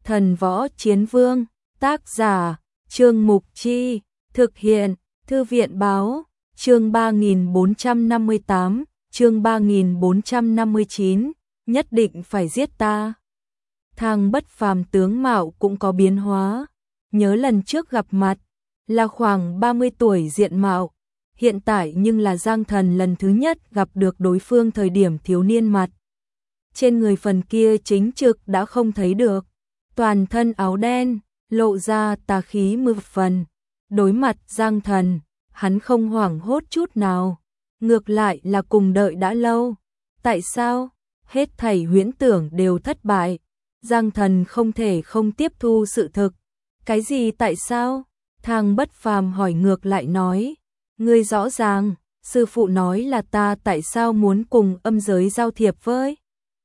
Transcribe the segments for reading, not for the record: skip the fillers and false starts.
Thần Võ Chiến Vương, tác giả, Trương Mục Chi, thực hiện, Thư viện Báo, chương 3458, chương 3459, nhất định phải giết ta. Thang Bất Phàm tướng mạo cũng có biến hóa, nhớ lần trước gặp mặt, là khoảng 30 tuổi diện mạo, hiện tại nhưng là Giang Thần lần thứ nhất gặp được đối phương thời điểm thiếu niên mặt. Trên người phần kia chính trực đã không thấy được, toàn thân áo đen, lộ ra tà khí mười phần. Đối mặt Giang Thần, hắn không hoảng hốt chút nào, ngược lại là cùng đợi đã lâu. Tại sao? Hết thảy huyễn tưởng đều thất bại. Giang Thần không thể không tiếp thu sự thực. Cái gì tại sao? Thang Bất Phàm hỏi ngược lại nói. Ngươi rõ ràng, sư phụ nói là ta tại sao muốn cùng âm giới giao thiệp với.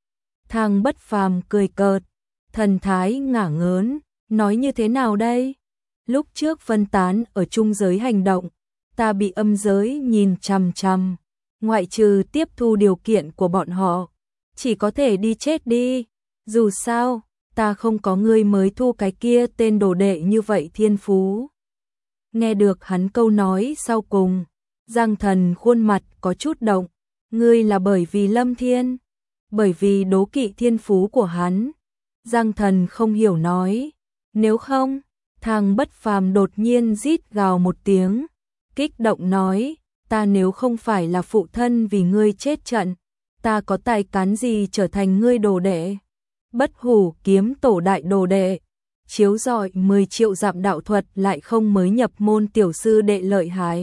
Thang Bất Phàm cười cợt, thần thái ngả ngớn, nói như thế nào đây? Lúc trước phân tán ở trung giới hành động, ta bị âm giới nhìn chằm chằm, ngoại trừ tiếp thu điều kiện của bọn họ, chỉ có thể đi chết đi. Dù sao, ta không có ngươi mới thu cái kia tên đồ đệ như vậy thiên phú. Nghe được hắn câu nói sau cùng, Giang Thần khuôn mặt có chút động. Ngươi là bởi vì Lâm Thiên, bởi vì đố kỵ thiên phú của hắn. Giang Thần không hiểu nói, nếu không. Thang Bất Phàm đột nhiên rít gào một tiếng, kích động nói, ta nếu không phải là phụ thân vì ngươi chết trận, ta có tài cán gì trở thành ngươi đồ đệ? Bất Hủ Kiếm Tổ đại đồ đệ, chiếu rọi 10 triệu dặm đạo thuật lại không mới nhập môn tiểu sư đệ lợi hại.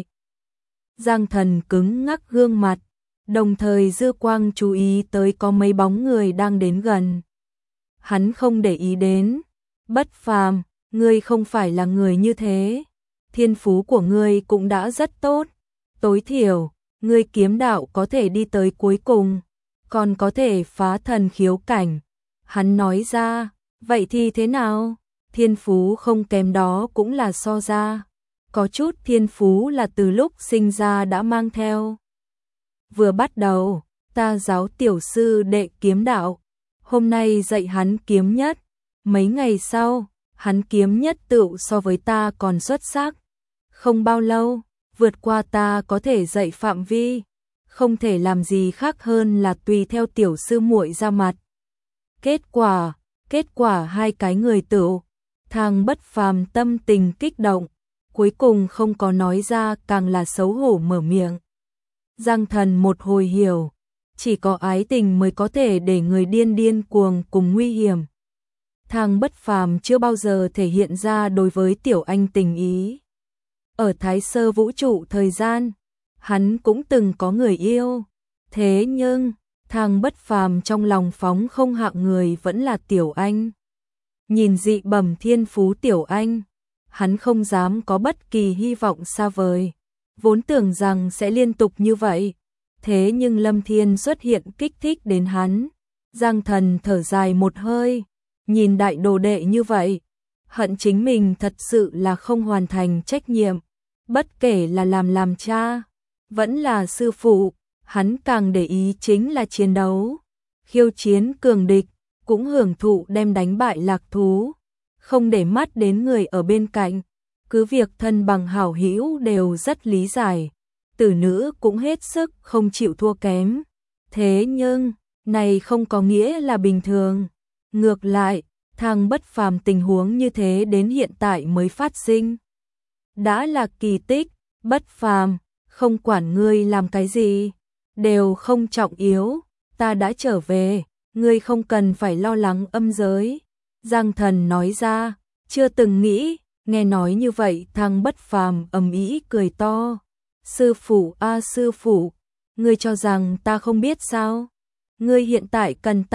Giang Thần cứng ngắc gương mặt, đồng thời dư quang chú ý tới có mấy bóng người đang đến gần. Hắn không để ý đến. Bất Phàm, ngươi không phải là người như thế. Thiên phú của ngươi cũng đã rất tốt. Tối thiểu, ngươi kiếm đạo có thể đi tới cuối cùng, còn có thể phá thần khiếu cảnh. Hắn nói ra, vậy thì thế nào? Thiên phú không kém đó cũng là so ra. Có chút thiên phú là từ lúc sinh ra đã mang theo. Vừa bắt đầu, ta giáo tiểu sư đệ kiếm đạo. Hôm nay dạy hắn kiếm nhất. Mấy ngày sau, hắn kiếm nhất tựu so với ta còn xuất sắc. Không bao lâu, vượt qua ta có thể dạy phạm vi. Không thể làm gì khác hơn là tùy theo tiểu sư muội ra mặt. Kết quả hai cái người tựu. Thang Bất Phàm tâm tình kích động, cuối cùng không có nói ra, càng là xấu hổ mở miệng. Giang Thần một hồi hiểu, chỉ có ái tình mới có thể để người điên cuồng cùng nguy hiểm. Thang Bất Phàm chưa bao giờ thể hiện ra đối với Tiểu Anh tình ý. Ở Thái Sơ vũ trụ thời gian, hắn cũng từng có người yêu. Thế nhưng, Thang Bất Phàm trong lòng phóng không hạng người vẫn là Tiểu Anh. Nhìn dị bẩm thiên phú Tiểu Anh, hắn không dám có bất kỳ hy vọng xa vời. Vốn tưởng rằng sẽ liên tục như vậy. Thế nhưng Lâm Thiên xuất hiện kích thích đến hắn. Giang Thần thở dài một hơi. Nhìn đại đồ đệ như vậy, hận chính mình thật sự là không hoàn thành trách nhiệm. Bất kể là làm cha, vẫn là sư phụ, hắn càng để ý chính là chiến đấu. Khiêu chiến cường địch, cũng hưởng thụ đem đánh bại lạc thú. Không để mắt đến người ở bên cạnh. Cứ việc thân bằng hảo hữu đều rất lý giải. Tử nữ cũng hết sức không chịu thua kém. Thế nhưng, này không có nghĩa là bình thường. Ngược lại, Thang Bất Phàm tình huống như thế đến hiện tại mới phát sinh. Đã là kỳ tích. Bất Phàm, không quản ngươi làm cái gì, đều không trọng yếu. Ta đã trở về, ngươi không cần phải lo lắng âm giới. Giang Thần nói ra, chưa từng nghĩ. Nghe nói như vậy, Thang Bất Phàm ầm ĩ cười to. Sư phụ a sư phụ, ngươi cho rằng ta không biết sao? Ngươi hiện tại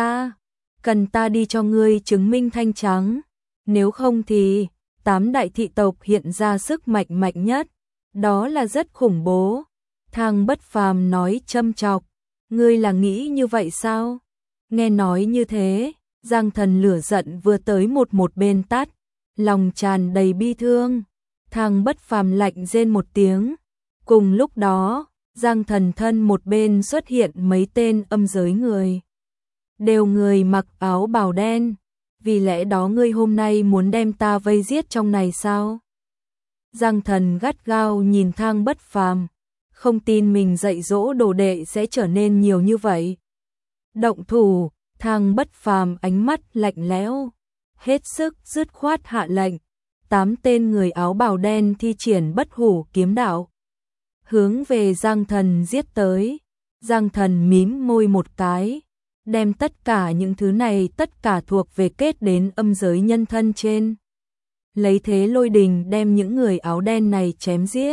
cần ta đi cho ngươi chứng minh thanh trắng. Nếu không thì, 8 đại thị tộc hiện ra sức mạnh nhất. Đó là rất khủng bố. Thang Bất Phàm nói châm chọc. Ngươi là nghĩ như vậy sao? Nghe nói như thế, Giang Thần lửa giận vừa tới một bên tắt. Lòng tràn đầy bi thương. Thang Bất Phàm lạnh rên một tiếng. Cùng lúc đó, Giang Thần thân một bên xuất hiện mấy tên âm giới người. Đều người mặc áo bào đen. vì lẽ đó ngươi hôm nay muốn đem ta vây giết trong này sao? Giang Thần gắt gao nhìn Thang Bất Phàm, không tin mình dạy dỗ đồ đệ sẽ trở nên nhiều như vậy. Động thủ, Thang Bất Phàm ánh mắt lạnh lẽo, hết sức dứt khoát hạ lệnh. 8 tên người áo bào đen thi triển Bất Hủ kiếm đạo, hướng về Giang Thần giết tới. Giang Thần mím môi một cái, đem tất cả những thứ này tất cả thuộc về kết đến âm giới nhân thân trên. Lấy thế lôi đình đem những người áo đen này chém giết.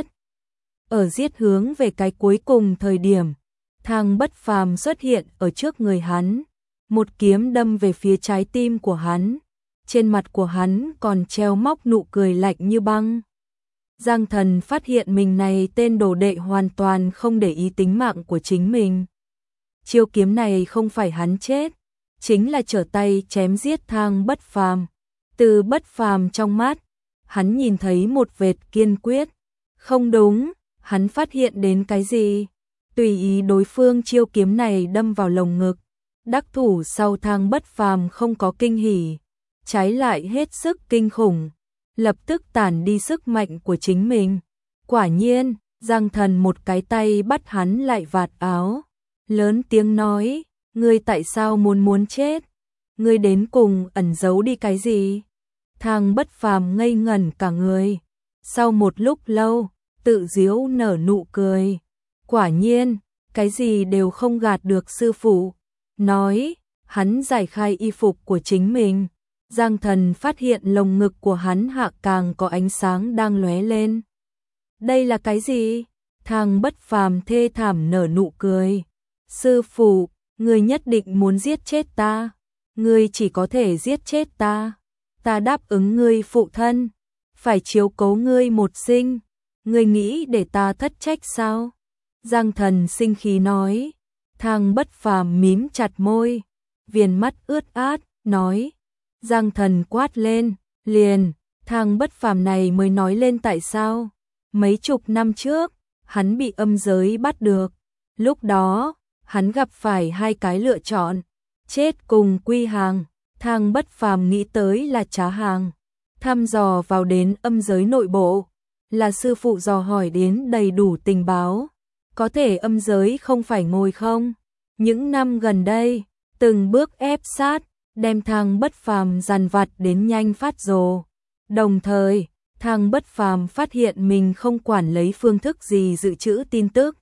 Ở giết hướng về cái cuối cùng thời điểm, Thang Bất Phàm xuất hiện ở trước người hắn, một kiếm đâm về phía trái tim của hắn. Trên mặt của hắn còn treo móc nụ cười lạnh như băng. Giang Thần phát hiện mình này tên đồ đệ hoàn toàn không để ý tính mạng của chính mình. Chiêu kiếm này không phải hắn chết, chính là trở tay chém giết Thang Bất Phàm. Từ Bất Phàm trong mắt, hắn nhìn thấy một vệt kiên quyết. Không đúng, hắn phát hiện đến cái gì? Tùy ý đối phương chiêu kiếm này đâm vào lồng ngực. Đắc thủ sau Thang Bất Phàm không có kinh hỉ, trái lại hết sức kinh khủng, lập tức tản đi sức mạnh của chính mình. Quả nhiên, Giang Thần một cái tay bắt hắn lại vạt áo, lớn tiếng nói, ngươi tại sao muốn chết? Ngươi đến cùng ẩn giấu đi cái gì? Thang Bất Phàm ngây ngẩn cả người, sau một lúc lâu, tự giễu nở nụ cười. Quả nhiên, cái gì đều không gạt được sư phụ. Nói, hắn giải khai y phục của chính mình. Giang Thần phát hiện lồng ngực của hắn hạ càng có ánh sáng đang lóe lên. Đây là cái gì? Thang Bất Phàm thê thảm nở nụ cười. Sư phụ, ngươi nhất định muốn giết chết ta. Ngươi chỉ có thể giết chết ta. Ta đáp ứng ngươi phụ thân, phải chiếu cố ngươi một sinh. Ngươi nghĩ để ta thất trách sao? Giang Thần sinh khí nói. Thang Bất Phàm mím chặt môi, viền mắt ướt át, nói. Giang Thần quát lên, liền, Thang Bất Phàm này mới nói lên tại sao. Mấy chục năm trước, hắn bị âm giới bắt được. Lúc đó, hắn gặp phải hai cái lựa chọn, chết cùng quy hàng. Thang Bất Phàm nghĩ tới là trá hàng, thăm dò vào đến âm giới nội bộ, là sư phụ dò hỏi đến đầy đủ tình báo. Có thể âm giới không phải ngồi không? Những năm gần đây, từng bước ép sát, đem Thang Bất Phàm dằn vặt đến nhanh phát rồ. Đồng thời, Thang Bất Phàm phát hiện mình không quản lấy phương thức gì dự trữ tin tức,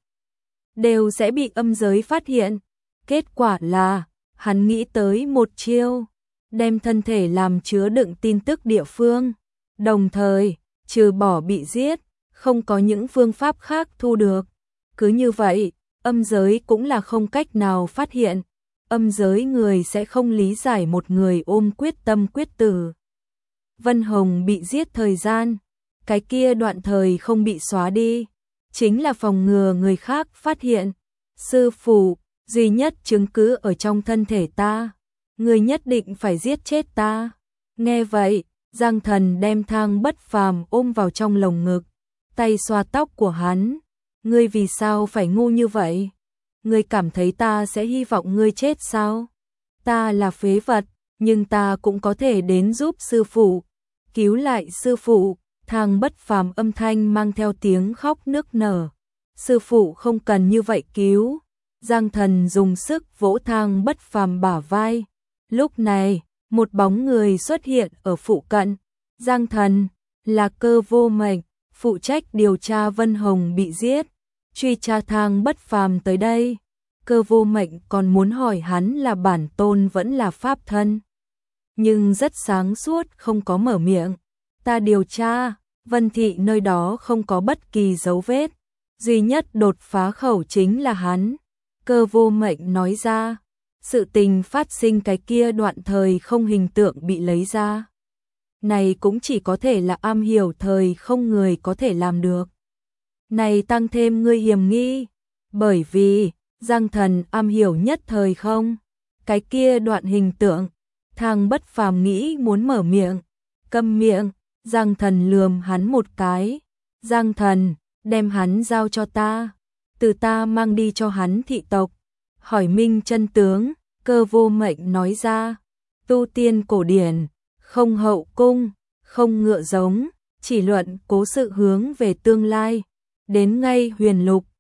đều sẽ bị âm giới phát hiện. Kết quả là, hắn nghĩ tới một chiêu, đem thân thể làm chứa đựng tin tức địa phương. Đồng thời, trừ bỏ bị giết, không có những phương pháp khác thu được. Cứ như vậy, âm giới cũng là không cách nào phát hiện. Âm giới người sẽ không lý giải một người ôm quyết tâm quyết tử. Vân Hồng bị giết thời gian, cái kia đoạn thời không bị xóa đi, chính là phòng ngừa người khác phát hiện. Sư phụ, duy nhất chứng cứ ở trong thân thể ta, người nhất định phải giết chết ta. Nghe vậy, Giang Thần đem Thang Bất Phàm ôm vào trong lồng ngực, tay xoa tóc của hắn. Ngươi vì sao phải ngu như vậy? Ngươi cảm thấy ta sẽ hy vọng ngươi chết sao? Ta là phế vật, nhưng ta cũng có thể đến giúp sư phụ, cứu lại sư phụ. Thang Bất Phàm âm thanh mang theo tiếng khóc nức nở. Sư phụ không cần như vậy cứu. Giang Thần dùng sức vỗ Thang Bất Phàm bả vai. Lúc này, một bóng người xuất hiện ở phụ cận. Giang Thần, là Cơ Vô Mệnh, phụ trách điều tra Vân Hồng bị giết, truy tra Thang Bất Phàm tới đây. Cơ Vô Mệnh còn muốn hỏi hắn là bản tôn vẫn là pháp thân, nhưng rất sáng suốt không có mở miệng. Ta điều tra, Vân Thị nơi đó không có bất kỳ dấu vết, duy nhất đột phá khẩu chính là hắn. Cơ Vô Mệnh nói ra, sự tình phát sinh cái kia đoạn thời không hình tượng bị lấy ra. Này cũng chỉ có thể là am hiểu thời không người có thể làm được. Này tăng thêm ngươi hiểm nghi, bởi vì Giang Thần am hiểu nhất thời không. Cái kia đoạn hình tượng, Thang Bất Phàm nghĩ muốn mở miệng, câm miệng. Giang Thần lườm hắn một cái. Giang Thần, đem hắn giao cho ta, từ ta mang đi cho hắn thị tộc, hỏi minh chân tướng. Cơ Vô Mệnh nói ra. tu tiên cổ điển, không hậu cung, không ngựa giống, chỉ luận cố sự hướng về tương lai. Đến ngay huyền lục,